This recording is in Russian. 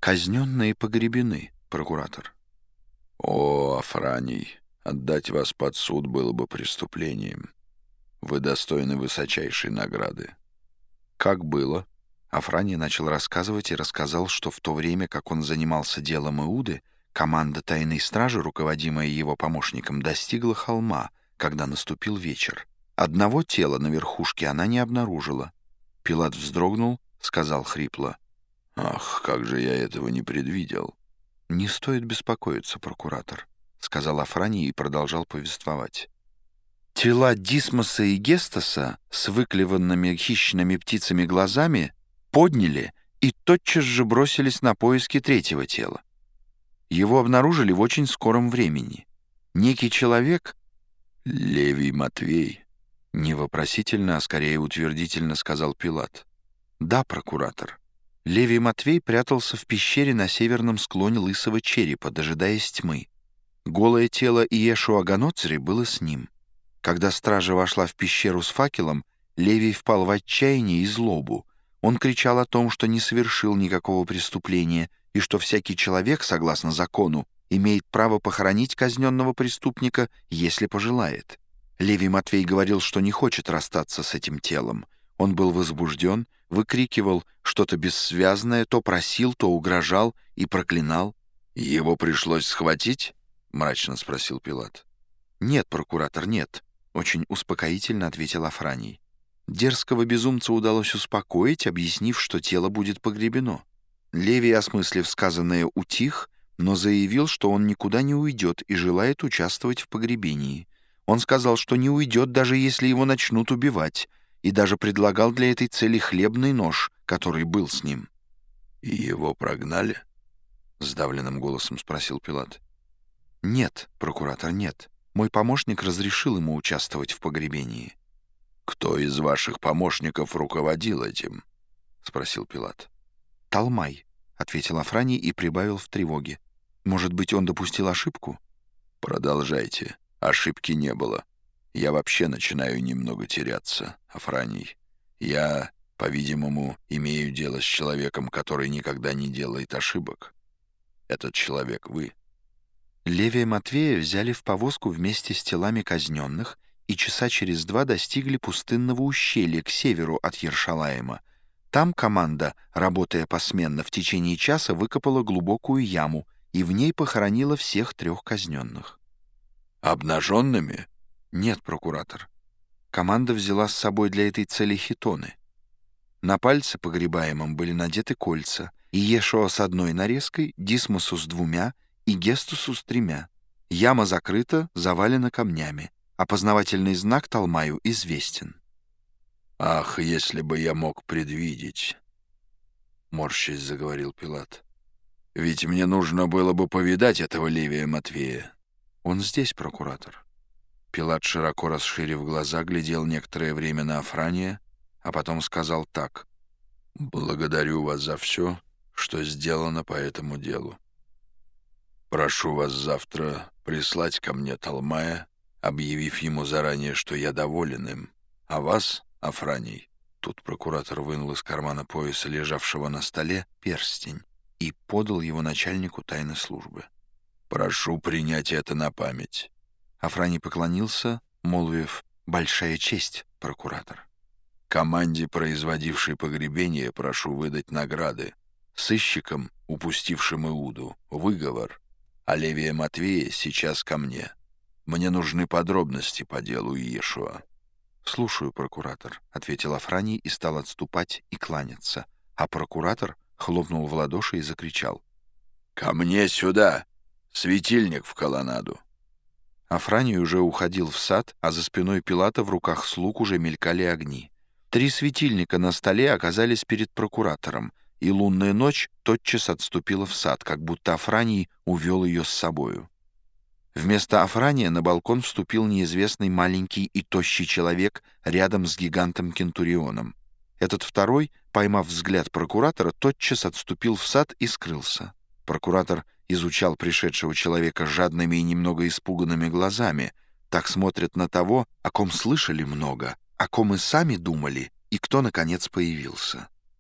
Казненные погребены, прокуратор. О, Афраний, отдать вас под суд было бы преступлением. Вы достойны высочайшей награды. Как было? Афраний начал рассказывать и рассказал, что в то время, как он занимался делом Иуды, команда тайной стражи, руководимая его помощником, достигла холма, когда наступил вечер. Одного тела на верхушке она не обнаружила. Пилат вздрогнул, сказал хрипло: «Ах, как же я этого не предвидел!» «Не стоит беспокоиться, прокуратор», — сказал Афраний и продолжал повествовать. Тела Дисмоса и Гестаса с выклеванными хищными птицами глазами подняли и тотчас же бросились на поиски третьего тела. Его обнаружили в очень скором времени. Некий человек... «Левий Матвей», — не вопросительно, а скорее утвердительно сказал Пилат. «Да, прокуратор. Левий Матвей прятался в пещере на северном склоне лысого черепа, дожидаясь тьмы. Голое тело Иешуа Ганоцри было с ним. Когда стража вошла в пещеру с факелом, Левий впал в отчаяние и злобу. Он кричал о том, что не совершил никакого преступления и что всякий человек, согласно закону, имеет право похоронить казненного преступника, если пожелает. Левий Матвей говорил, что не хочет расстаться с этим телом. Он был возбужден, выкрикивал что-то бессвязное, то просил, то угрожал и проклинал. «Его пришлось схватить?» — мрачно спросил Пилат. «Нет, прокуратор, нет», — очень успокоительно ответил Афраний. Дерзкого безумца удалось успокоить, объяснив, что тело будет погребено. Левий, осмыслив сказанное, утих, но заявил, что он никуда не уйдет и желает участвовать в погребении. Он сказал, что не уйдет, даже если его начнут убивать, и даже предлагал для этой цели хлебный нож, который был с ним. «И его прогнали?» — сдавленным голосом спросил Пилат. «Нет, прокуратор, нет. Мой помощник разрешил ему участвовать в погребении». «Кто из ваших помощников руководил этим?» — спросил Пилат. «Талмай», — ответил Афраний и прибавил в тревоге. «Может быть, он допустил ошибку?» «Продолжайте. Ошибки не было. Я вообще начинаю немного теряться, Афраний. Я, по-видимому, имею дело с человеком, который никогда не делает ошибок. Этот человек вы». Левия Матвея взяли в повозку вместе с телами казненных и часа через 2 достигли пустынного ущелья к северу от Ершалаима. Там команда, работая посменно в течение часа, выкопала глубокую яму и в ней похоронила всех 3 казненных. «Обнаженными?» «Нет, прокуратор. Команда взяла с собой для этой цели хитоны. На пальцы погребаемым были надеты кольца, и Иешуа с 1 нарезкой, Дисмосу с 2 и Гестусу с 3. Яма закрыта, завалена камнями. Опознавательный знак Талмаю известен». «Ах, если бы я мог предвидеть!» — морщась заговорил Пилат. «Ведь мне нужно было бы повидать этого Левия Матвея». «Он здесь, прокуратор». Пилат, широко расширив глаза, глядел некоторое время на Афрания, а потом сказал так: «Благодарю вас за все, что сделано по этому делу. Прошу вас завтра прислать ко мне Талмая, объявив ему заранее, что я доволен им, а вас, Афраний». Тут прокуратор вынул из кармана пояса, лежавшего на столе, перстень и подал его начальнику тайной службы. «Прошу принять это на память». Афраний поклонился, молвив: «Большая честь, прокуратор». «Команде, производившей погребение, прошу выдать награды. Сыщикам, упустившим Иуду, выговор, а Левия Матвея сейчас ко мне. Мне нужны подробности по делу Иешуа». «Слушаю, прокуратор», — ответил Афраний и стал отступать и кланяться, а прокуратор хлопнул в ладоши и закричал: «Ко мне сюда! Светильник в колоннаду!» Афраний уже уходил в сад, а за спиной Пилата в руках слуг уже мелькали огни. 3 светильника на столе оказались перед прокуратором, и лунная ночь тотчас отступила в сад, как будто Афраний увел ее с собою. Вместо Афрания на балкон вступил неизвестный маленький и тощий человек рядом с гигантом Кентурионом. Этот второй, поймав взгляд прокуратора, тотчас отступил в сад и скрылся. Прокуратор изучал пришедшего человека жадными и немного испуганными глазами. Так смотрят на того, о ком слышали много, о ком и сами думали, и кто, наконец, появился.